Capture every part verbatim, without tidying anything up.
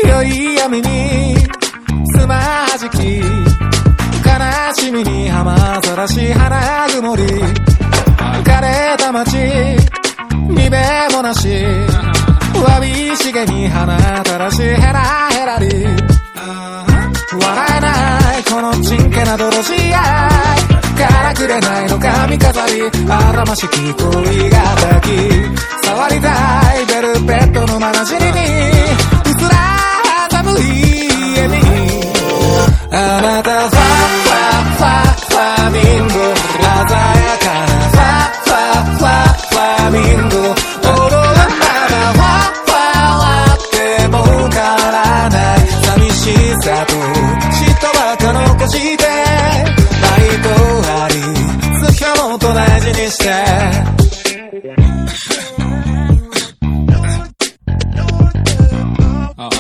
良い闇につまはじき、悲しみに浜ざらし花曇り、枯れた街にべもなし、わびしげに花たらしヘラヘラり、笑えないこのちんけな泥仕合、からくれないの髪飾り、あらましき恋が抱き、触りたいベルベットのまなじりに、うすら寒い家に、あなたファファファファミンゴ、鮮やかなファファファファミンゴ、踊らならファファはっても変わらない、寂しさと嫉妬ばっか残して、ライトあり月はもっと大事にして、 ああ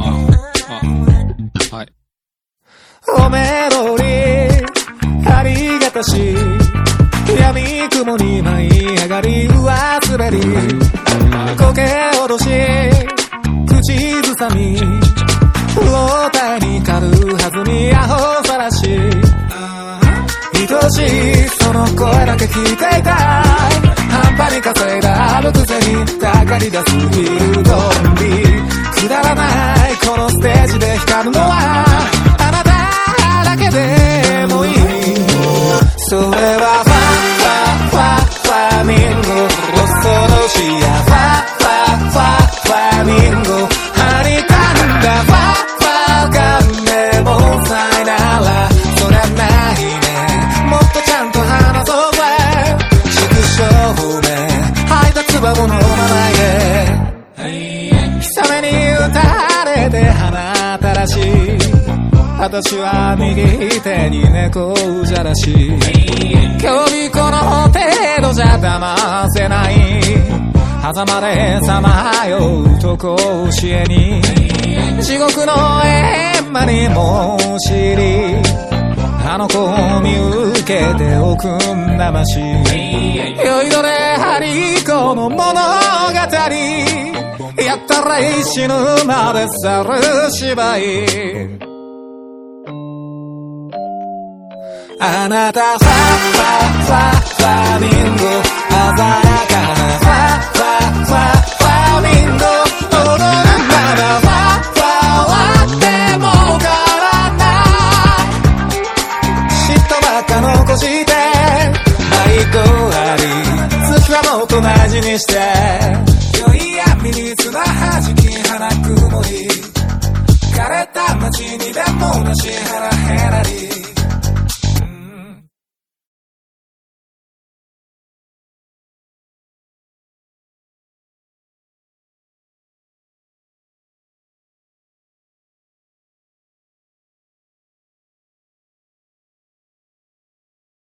あはい、 おめどりありがたし、闇雲に舞い上がり上滑り、苔脅し口ずさみ、老体に軽弾みアホさらし、愛しいその声だけ聞いていたい、半端に稼いだあるくせにたかり出すビルドンビ、くだらないこのステージで光るのはあなただけでもいい、それはファファファファミンゴ、恐ろしやファファファファミンゴ、はにかんだファファが目もさえならそりゃないね、もっとちゃんと話そうぜ、縮小ね配達箱の名前で久めに打たれて花たらし、私は右手に猫じゃらし、今日この程度じゃ騙せない、狭間でさまようと甲子園に、地獄の閻魔に申し入り、あの子を見受けておくんなまし、酔いどれハリコの物語、やったら死ぬまで猿芝居、あなたファファファファミンゴ、鮮やかなファファファファミンゴ、踊るならファファはっても変わらない、嫉妬ばっか残してライトあり月はもっと大事にして、良い闇につばはじき花曇り、枯れた街にでもなしヘラヘラり、